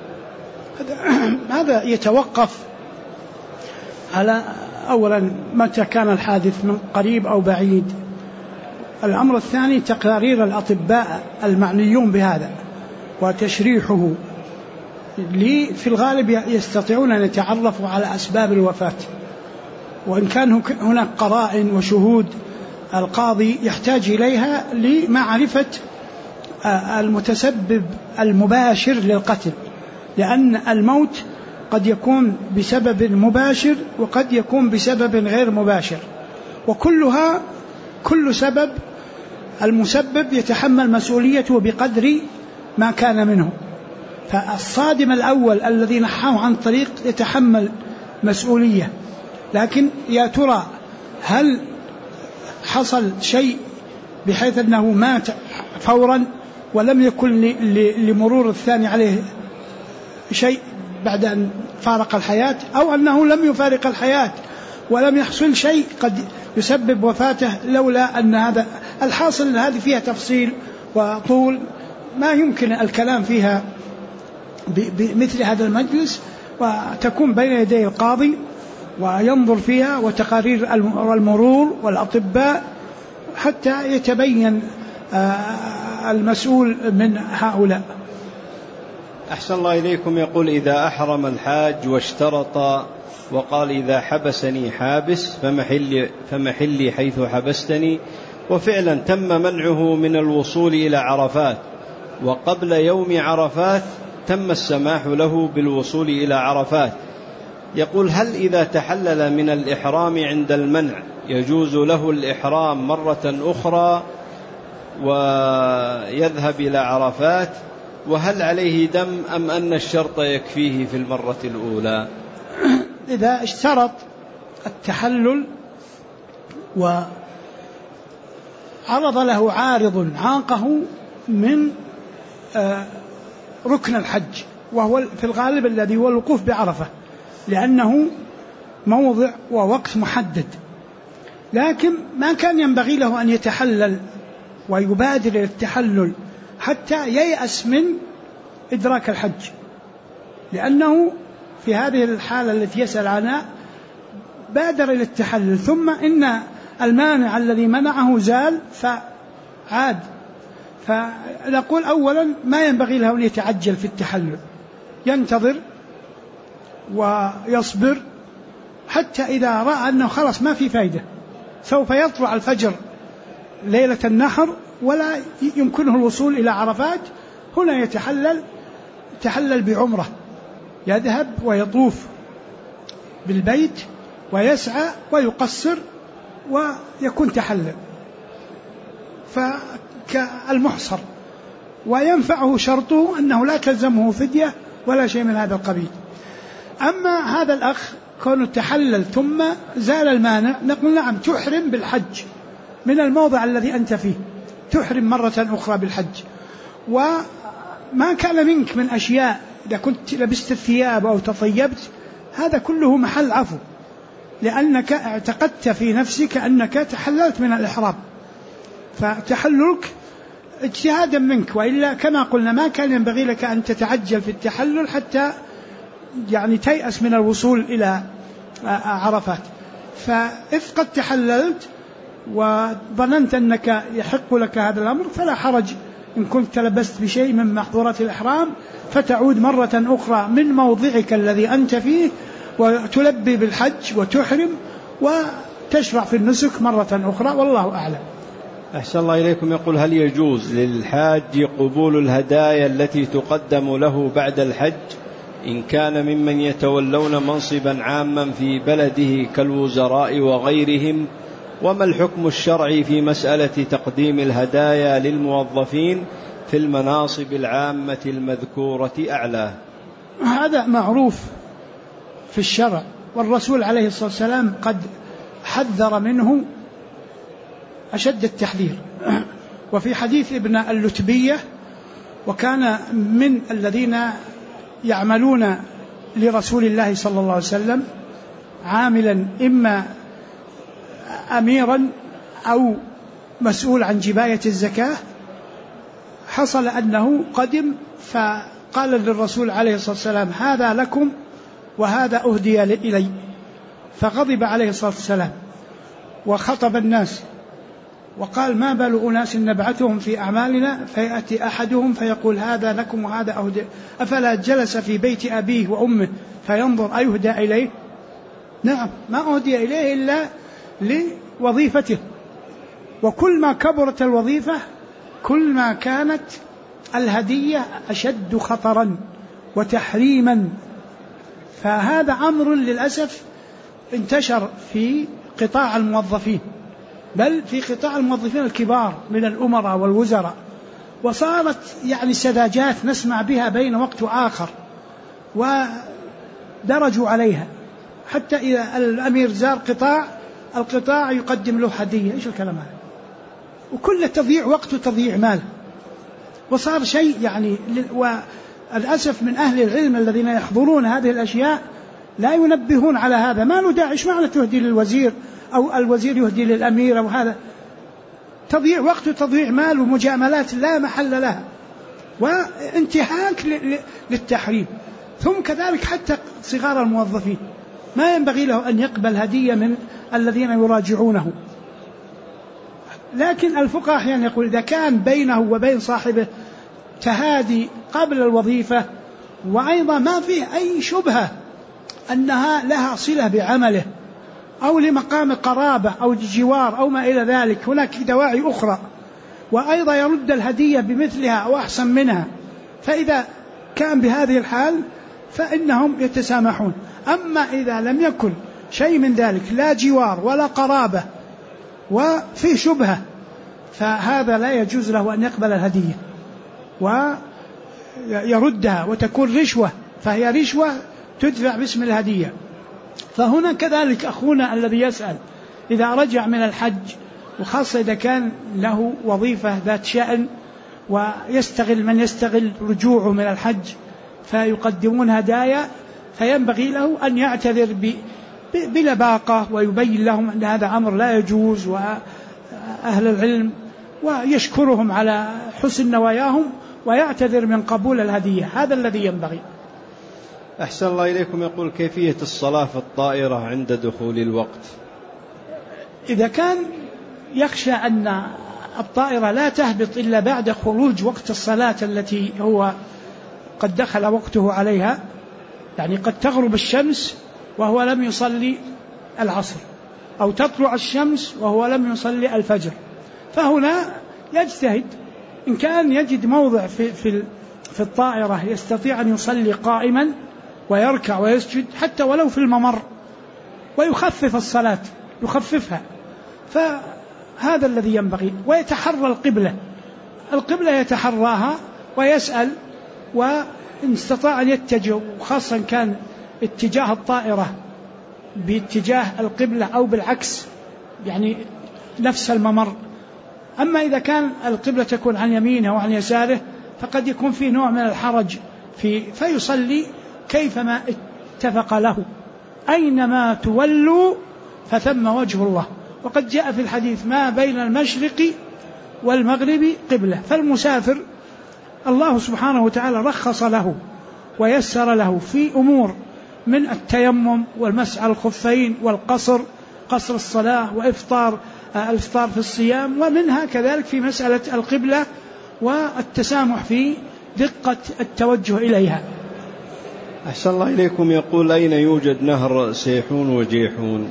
[SPEAKER 1] هذا يتوقف على أولا متى كان الحادث، من قريب أو بعيد. الأمر الثاني تقارير الأطباء المعنيون بهذا وتشريحه، في الغالب يستطيعون أن يتعرفوا على أسباب الوفاة، وإن كان هناك قرائن وشهود القاضي يحتاج إليها لمعرفة المتسبب المباشر للقتل، لأن الموت قد يكون بسبب مباشر وقد يكون بسبب غير مباشر. وكلها كل سبب المسبب يتحمل مسؤوليته بقدر ما كان منه. فالصادم الأول الذي نحاه عن طريق يتحمل مسؤولية، لكن يا ترى هل حصل شيء بحيث أنه مات فورا ولم يكن لمرور الثاني عليه شيء بعد أن فارق الحياة، أو أنه لم يفارق الحياة ولم يحصل شيء قد يسبب وفاته لولا أن هذا الحاصل. هذه فيها تفصيل وطول ما يمكن الكلام فيها بمثل هذا المجلس، وتكون بين يدي القاضي وينظر فيها وتقارير المرور والأطباء حتى يتبين المسؤول من هؤلاء.
[SPEAKER 2] أحسن الله إليكم. يقول: إذا أحرم الحاج واشترط وقال: إذا حبسني حابس فمحلي حيث حبستني، وفعلا تم منعه من الوصول إلى عرفات، وقبل يوم عرفات تم السماح له بالوصول إلى عرفات، يقول: هل إذا تحلل من الإحرام عند المنع يجوز له الإحرام مرة أخرى ويذهب إلى عرفات؟ وهل عليه دم أم أن الشرط يكفيه في المرة الأولى؟
[SPEAKER 1] إذا اشترط التحلل وعرض له عارض عاقه من ركن الحج، وهو في الغالب الذي هو الوقوف بعرفة، لأنه موضع ووقت محدد، لكن ما كان ينبغي له أن يتحلل ويبادر إلى التحلل حتى ييأس من إدراك الحج، لأنه في هذه الحالة التي يسأل عنها بادر إلى التحلل، ثم إن المانع الذي منعه زال فعاد. فنقول أولا ما ينبغي له أن يتعجل في التحلل، ينتظر ويصبر حتى إذا رأى أنه خلاص ما في فايدة، سوف يطلع الفجر ليلة النحر ولا يمكنه الوصول إلى عرفات، هنا يتحلل بعمرة، يذهب ويطوف بالبيت ويسعى ويقصر ويكون تحلل، فكالمحصر، وينفعه شرطه أنه لا تلزمه فدية ولا شيء من هذا القبيل. أما هذا الأخ كونه تحلل ثم زال المانع، نقول نعم تحرم بالحج من الموضع الذي أنت فيه، تحرم مرة أخرى بالحج، وما كان منك من أشياء إذا كنت لبست الثياب أو تطيبت هذا كله محل عفو، لأنك اعتقدت في نفسك أنك تحللت من الإحرام، فتحللك اجتهادا منك، وإلا كما قلنا ما كان ينبغي لك أن تتعجل في التحلل حتى يعني تيأس من الوصول إلى عرفات. فإذ قد تحللت وظننت أنك يحق لك هذا الأمر فلا حرج إن كنت لبست بشيء من محظورات الإحرام، فتعود مرة أخرى من موضعك الذي أنت فيه وتلبي بالحج وتحرم وتشرع في النسك مرة أخرى، والله أعلم.
[SPEAKER 2] أحسن الله إليكم. يقول: هل يجوز للحاج قبول الهدايا التي تقدم له بعد الحج إن كان ممن يتولون منصبا عاما في بلده كالوزراء وغيرهم؟ وما الحكم الشرعي في مسألة تقديم الهدايا للموظفين في المناصب العامة المذكورة أعلاه؟
[SPEAKER 1] هذا معروف في الشرع، والرسول عليه الصلاة والسلام قد حذر منه أشد التحذير. وفي حديث ابن اللتبية: وكان من الذين يعملون لرسول الله صلى الله عليه وسلم عاملا إما أميرا أو مسؤول عن جباية الزكاة، حصل أنه قدم فقال للرسول عليه الصلاة والسلام: هذا لكم وهذا أهدي إلي، فغضب عليه الصلاة والسلام وخطب الناس وقال: ما بال أناس نبعثهم في أعمالنا فيأتي أحدهم فيقول هذا لكم وهذا أهدي، أفلا جلس في بيت أبيه وأمه فينظر أيهدى إليه؟ نعم، ما أهدي إليه إلا لوظيفته، وكل ما كبرت الوظيفة كل ما كانت الهدية أشد خطرا وتحريما. فهذا أمر للأسف انتشر في قطاع الموظفين، بل في قطاع الموظفين الكبار من الأمراء والوزراء، وصارت يعني سذاجات نسمع بها بين وقت وآخر ودرجوا عليها، حتى إذا الأمير زار القطاع يقدم له هدية. إيش الكلام هذا؟ وكل تضييع وقت وتضييع مال، وصار شيء يعني. والأسف من أهل العلم الذين يحضرون هذه الأشياء لا ينبهون على هذا. ما له داعي، إيش معنى تهدي للوزير أو الوزير يهدي للأمير أو هذا؟ تضييع وقت وتضييع مال ومجاملات لا محل لها، وانتهاك للتحريم. ثم كذلك حتى صغار الموظفين ما ينبغي له أن يقبل هدية من الذين يراجعونه. لكن الفقهاء أحيانا يقول إذا كان بينه وبين صاحبه تهادي قبل الوظيفة، وأيضا ما فيه أي شبهة أنها لها صلة بعمله أو لمقام قرابة أو جوار أو ما إلى ذلك، هناك دواعي أخرى، وأيضا يرد الهدية بمثلها أو أحسن منها، فإذا كان بهذه الحال فإنهم يتسامحون. أما إذا لم يكن شيء من ذلك، لا جوار ولا قرابة وفي شبهة، فهذا لا يجوز له أن يقبل الهدية ويردها، وتكون رشوة، فهي رشوة تدفع باسم الهدية. فهنا كذلك أخونا الذي يسأل إذا رجع من الحج، وخاصة إذا كان له وظيفة ذات شأن ويستغل من يستغل رجوعه من الحج فيقدمون هدايا، فينبغي له أن يعتذر بلباقة ويبين لهم أن هذا أمر لا يجوز، وأهل العلم، ويشكرهم على حسن نواياهم ويعتذر من قبول الهدية. هذا الذي ينبغي.
[SPEAKER 2] أحسن الله إليكم. يقول كيفية الصلاة في الطائرة عند دخول الوقت؟
[SPEAKER 1] إذا كان يخشى أن الطائرة لا تهبط إلا بعد خروج وقت الصلاة التي هو قد دخل وقته عليها، يعني قد تغرب الشمس وهو لم يصلي العصر، أو تطلع الشمس وهو لم يصلي الفجر، فهنا يجتهد. إن كان يجد موضع في الطائرة يستطيع أن يصلي قائما ويركع ويسجد حتى ولو في الممر، ويخفف الصلاة، يخففها، فهذا الذي ينبغي. ويتحرى القبلة يتحراها ويسأل، وإن استطاع أن يتجه، وخاصة كان اتجاه الطائرة باتجاه القبلة أو بالعكس، يعني نفس الممر. أما إذا كان القبلة تكون عن يمينه وعن يساره فقد يكون فيه نوع من الحرج فيصلي كيفما اتفق له، أينما تولوا فثم وجه الله. وقد جاء في الحديث ما بين المشرق والمغرب قبلة، فالمسافر الله سبحانه وتعالى رخص له ويسر له في أمور من التيمم والمسح على الخفين والقصر، قصر الصلاة، وإفطار الإفطار في الصيام، ومنها كذلك في مسألة القبلة والتسامح في دقة التوجه إليها.
[SPEAKER 2] أحسن الله إليكم. يقول أين يوجد نهر سيحون وجيحون؟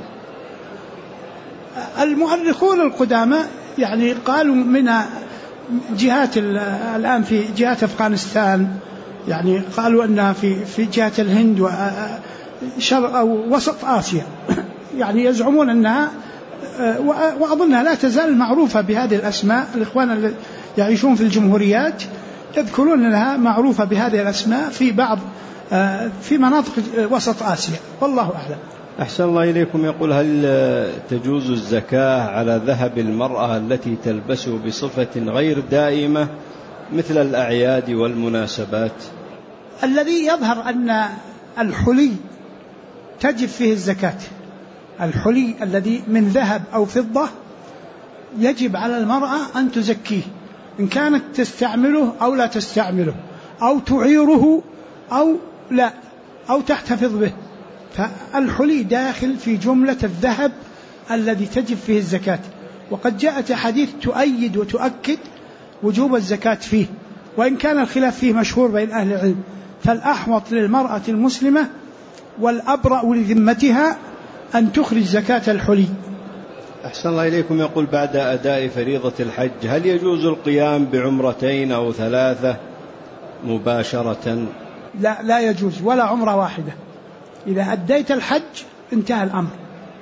[SPEAKER 1] المؤرخون القدامى يعني قالوا من جهات الآن في جهات أفغانستان، يعني قالوا أنها في جهة الهند وشرق أو وسط آسيا، يعني يزعمون أنها، وأظنها لا تزال معروفة بهذه الأسماء. الإخوان اللي يعيشون في الجمهوريات يذكرون أنها معروفة بهذه الأسماء في بعض في مناطق وسط آسيا، والله أعلم.
[SPEAKER 2] أحسن الله إليكم. يقول هل تجوز الزكاة على ذهب المرأة التي تلبسه بصفة غير دائمة مثل الأعياد والمناسبات؟
[SPEAKER 1] الذي يظهر أن الحلي تجب فيه الزكاة، الحلي الذي من ذهب أو فضة يجب على المرأة أن تزكيه، إن كانت تستعمله أو لا تستعمله، أو تعيره أو لا، أو تحتفظ به. فالحلي داخل في جملة الذهب الذي تجب فيه الزكاة، وقد جاءت حديث تؤيد وتؤكد وجوب الزكاة فيه، وإن كان الخلاف فيه مشهور بين أهل العلم. فالأحوط للمرأة المسلمة والأبرأ لذمتها أن تخرج زكاة الحلي.
[SPEAKER 2] أحسن الله إليكم. يقول بعد أداء فريضة الحج هل يجوز القيام بعمرتين أو 3 مباشرة؟
[SPEAKER 1] لا يجوز، ولا عمرة واحدة. إذا أديت الحج انتهى الأمر،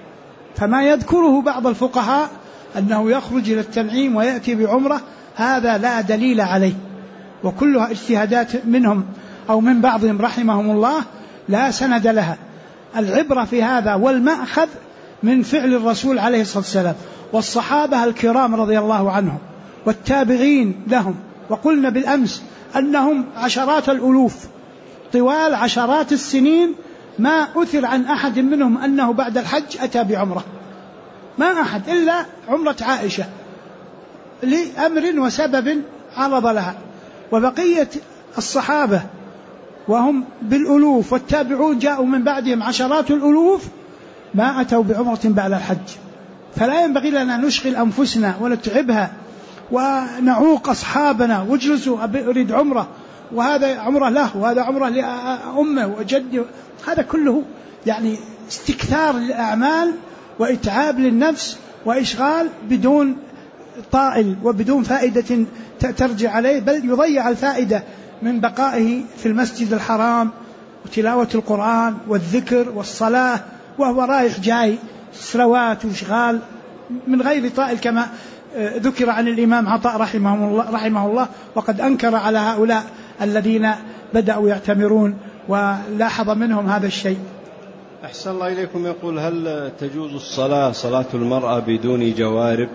[SPEAKER 1] فما يذكره بعض الفقهاء أنه يخرج إلى التنعيم ويأتي بعمرة هذا لا دليل عليه، وكلها اجتهادات منهم أو من بعضهم رحمهم الله لا سند لها. العبرة في هذا والمأخذ من فعل الرسول عليه الصلاة والسلام والصحابة الكرام رضي الله عنهم والتابعين لهم، وقلنا بالأمس أنهم عشرات الألوف طوال عشرات السنين ما أثر عن أحد منهم أنه بعد الحج أتى بعمرة، ما أحد إلا عمرة عائشة لأمر وسبب عرض لها، وبقية الصحابة وهم بالألوف والتابعون جاءوا من بعدهم عشرات الألوف ما أتوا بعمرة بعد الحج. فلا ينبغي لنا نشغل أنفسنا ونتعبها ونعوق أصحابنا واجلسوا أريد عمرة، وهذا عمرة له وهذا عمرة لأمه وجده، هذا كله يعني استكثار للأعمال وإتعاب للنفس وإشغال بدون طائل وبدون فائدة ترجع عليه، بل يضيع الفائدة من بقائه في المسجد الحرام وتلاوة القرآن والذكر والصلاة وهو رايح جاي سلوات وإشغال من غير طائل، كما ذكر عن الإمام عطاء رحمه الله وقد أنكر على هؤلاء الذين بدأوا يعتمرون ولاحظ منهم هذا الشيء.
[SPEAKER 2] أحسن الله إليكم. يقول هل تجوز صلاة المرأة بدون جوارب؟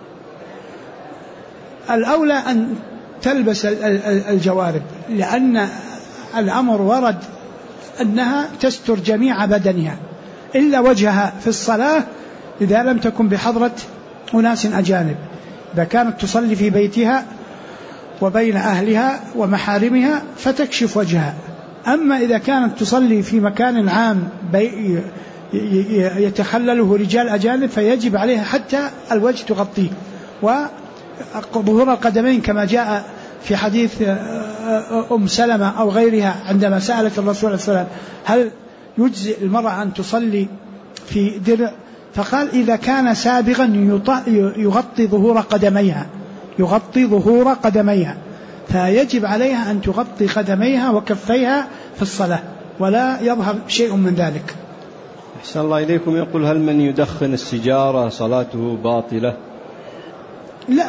[SPEAKER 1] الأولى أن تلبس الجوارب، لأن الأمر ورد أنها تستر جميع بدنها إلا وجهها في الصلاة إذا لم تكن بحضرة أناس أجانب، إذا كانت تصلي في بيتها وبين أهلها ومحارمها فتكشف وجهها. أما إذا كانت تصلي في مكان عام يتخلله رجال أجانب فيجب عليها حتى الوجه تغطيه، وظهور القدمين كما جاء في حديث أم سلمة أو غيرها عندما سألت الرسول صلى الله عليه وسلم هل يجزئ المرأة أن تصلي في درع، فقال إذا كان سابغا يغطي ظهور قدميها فيجب عليها أن تغطي قدميها وكفيها في الصلاة ولا يظهر شيء من ذلك.
[SPEAKER 2] أحسن الله إليكم. يقول هل من يدخن السجارة صلاته باطلة؟
[SPEAKER 1] لا،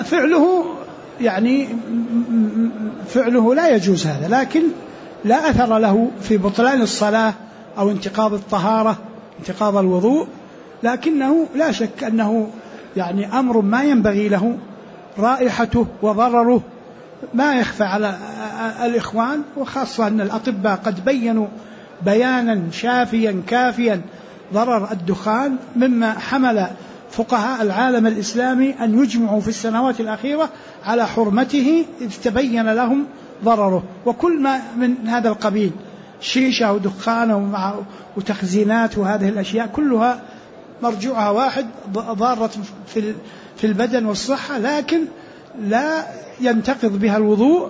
[SPEAKER 1] فعله لا يجوز هذا، لكن لا أثر له في بطلان الصلاة أو انتقاض الطهارة انتقاض الوضوء، لكنه لا شك أنه أمر ما ينبغي له، رائحته وضرره ما يخفى على الإخوان، وخاصة أن الأطباء قد بيّنوا بيانا شافيا كافيا ضرر الدخان، مما حمل فقهاء العالم الإسلامي أن يجمعوا في السنوات الأخيرة على حرمته إذ تبين لهم ضرره. وكل ما من هذا القبيل شيشة ودخان وتخزينات وهذه الأشياء كلها مرجوعها واحد، ضارة في البدن والصحة، لكن لا ينتقض بها الوضوء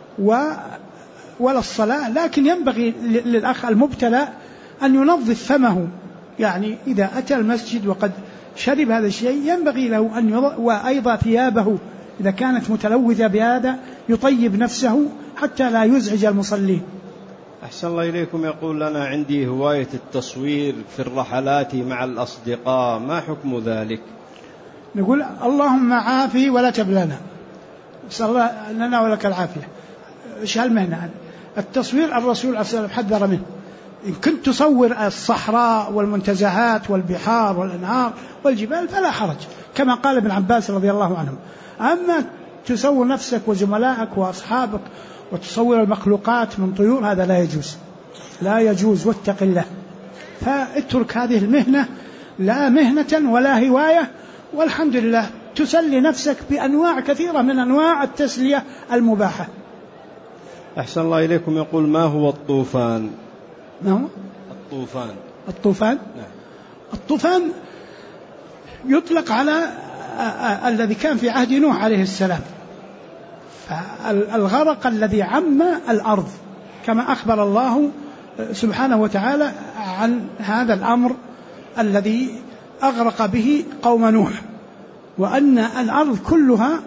[SPEAKER 1] ولا الصلاة. لكن ينبغي للأخ المبتلى أن ينظف فمه، إذا أتى المسجد وقد شرب هذا الشيء ينبغي له أن وأيضا ثيابه إذا كانت متلوثة بهذا يطيب نفسه حتى لا يزعج المصلين.
[SPEAKER 2] أحسن الله إليكم. يقول لنا عندي هواية التصوير في الرحلات مع الأصدقاء، ما حكم ذلك؟
[SPEAKER 1] نقول اللهم عافي ولا تبلنا، نسأل الله لنا ولك العافية. إيش هالمهنة؟ التصوير الرسول عليه الصلاة والسلام حذر منه. إن كنت تصور الصحراء والمنتزهات والبحار والأنهار والجبال فلا حرج، كما قال ابن عباس رضي الله عنه. أما تصور نفسك وزملائك وأصحابك وتصور المخلوقات من طيور هذا لا يجوز واتق الله. فاترك هذه المهنة، لا مهنة ولا هواية، والحمد لله تسلي نفسك بأنواع كثيرة من أنواع التسلية المباحة.
[SPEAKER 2] أحسن الله إليكم. يقول ما هو الطوفان؟
[SPEAKER 1] ما هو الطوفان؟
[SPEAKER 2] نعم.
[SPEAKER 1] الطوفان يطلق على الذي كان في عهد نوح عليه السلام، الغرق الذي عم الأرض، كما أخبر الله سبحانه وتعالى عن هذا الأمر الذي أغرق به قوم نوح، وأن الأرض كلها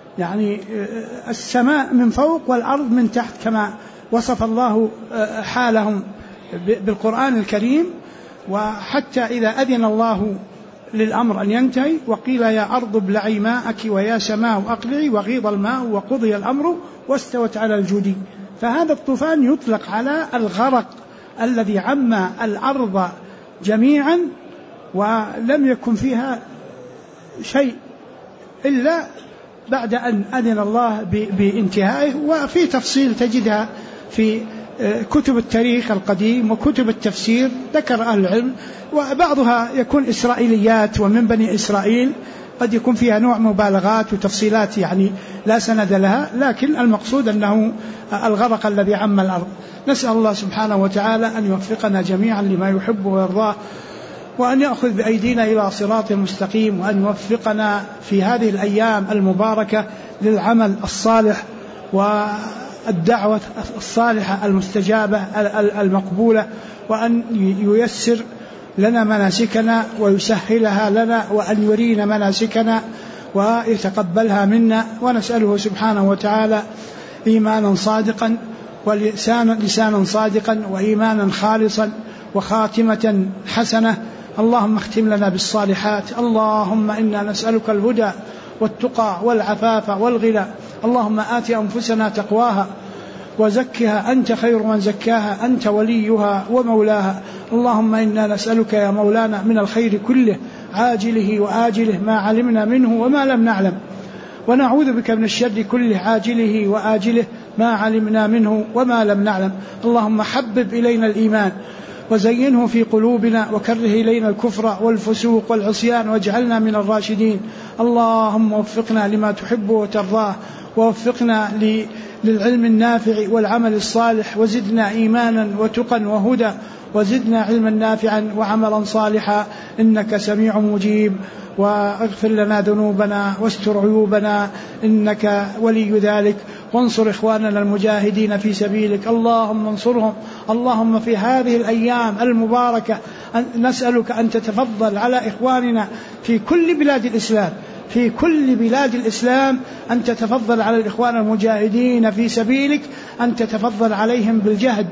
[SPEAKER 1] السماء من فوق والأرض من تحت، كما وصف الله حالهم بالقرآن الكريم. وحتى إذا أذن الله للأمر أن ينتهي، وقيل يا أرض ابلعي ماءك ويا سماء أقلعي، وغيض الماء وقضي الأمر واستوت على الجودي. فهذا الطوفان يطلق على الغرق الذي عم الأرض جميعا ولم يكن فيها شيء إلا بعد أن أذن الله بانتهائه. وفي تفصيل تجدها في كتب التاريخ القديم وكتب التفسير، ذكر أهل العلم، وبعضها يكون إسرائيليات ومن بني إسرائيل، قد يكون فيها نوع مبالغات وتفصيلات يعني لا سند لها، لكن المقصود أنه الغرق الذي عم الأرض. نسأل الله سبحانه وتعالى أن يوفقنا جميعا لما يحب ويرضاه، وأن يأخذ بأيدينا إلى صراط مستقيم، وأن يوفقنا في هذه الأيام المباركة للعمل الصالح والدعوة الصالحة المستجابة المقبولة، وأن ييسر لنا مناسكنا ويسهلها لنا، وأن يرينا مناسكنا ويتقبلها منا. ونسأله سبحانه وتعالى إيمانا صادقا ولسانا صادقا وإيمانا خالصا وخاتمة حسنة. اللهم اختم لنا بالصالحات. اللهم إنا نسألك الهدى والتقى والعفاف والغنى. اللهم آت أنفسنا تقواها وزكها أنت خير من زكاها، أنت وليها ومولاها. اللهم إنا نسألك يا مولانا من الخير كله عاجله وآجله ما علمنا منه وما لم نعلم، ونعوذ بك من الشر كله عاجله وآجله ما علمنا منه وما لم نعلم. اللهم حبب إلينا الإيمان وزينه في قلوبنا، وكره إلينا الكفر والفسوق والعصيان، واجعلنا من الراشدين. اللهم وفقنا لما تحب وترضاه، ووفقنا للعلم النافع والعمل الصالح، وزدنا إيمانا وتقا وهدى، وزدنا علما نافعا وعملا صالحا، إنك سميع مجيب. واغفر لنا ذنوبنا واستر عيوبنا إنك ولي ذلك، وانصر إخواننا المجاهدين في سبيلك. اللهم انصرهم. اللهم في هذه الأيام المباركة نسألك أن تتفضل على إخواننا في كل بلاد الإسلام، في كل بلاد الإسلام، أن تتفضل على الإخوان المجاهدين في سبيلك، أن تتفضل عليهم بالجهد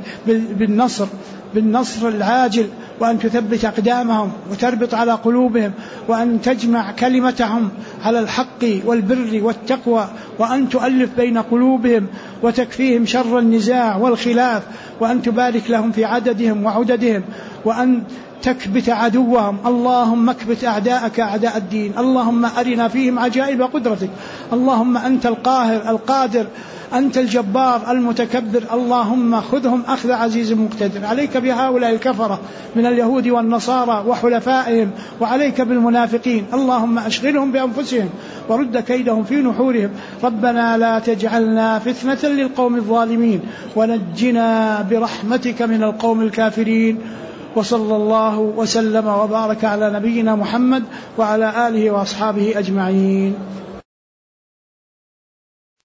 [SPEAKER 1] بالنصر العاجل، وأن تثبت أقدامهم وتربط على قلوبهم، وأن تجمع كلمتهم على الحق والبر والتقوى، وأن تؤلف بين قلوبهم وتكفيهم شر النزاع والخلاف، وأن تبارك لهم في عددهم وعددهم، وأن تكبت عدوهم. اللهم اكبت أعداءك أعداء الدين. اللهم أرنا فيهم عجائب قدرتك. اللهم أنت القاهر القادر، أنت الجبار المتكبر. اللهم خذهم أخذ عزيز مقتدر. عليك بهؤلاء الكفرة من اليهود والنصارى وحلفائهم، وعليك بالمنافقين. اللهم أشغلهم بأنفسهم ورد كيدهم في نحورهم. ربنا لا تجعلنا فتنة للقوم الظالمين، ونجنا برحمتك من القوم الكافرين. وصلى الله وسلم وبارك على نبينا محمد وعلى آله وأصحابه أجمعين.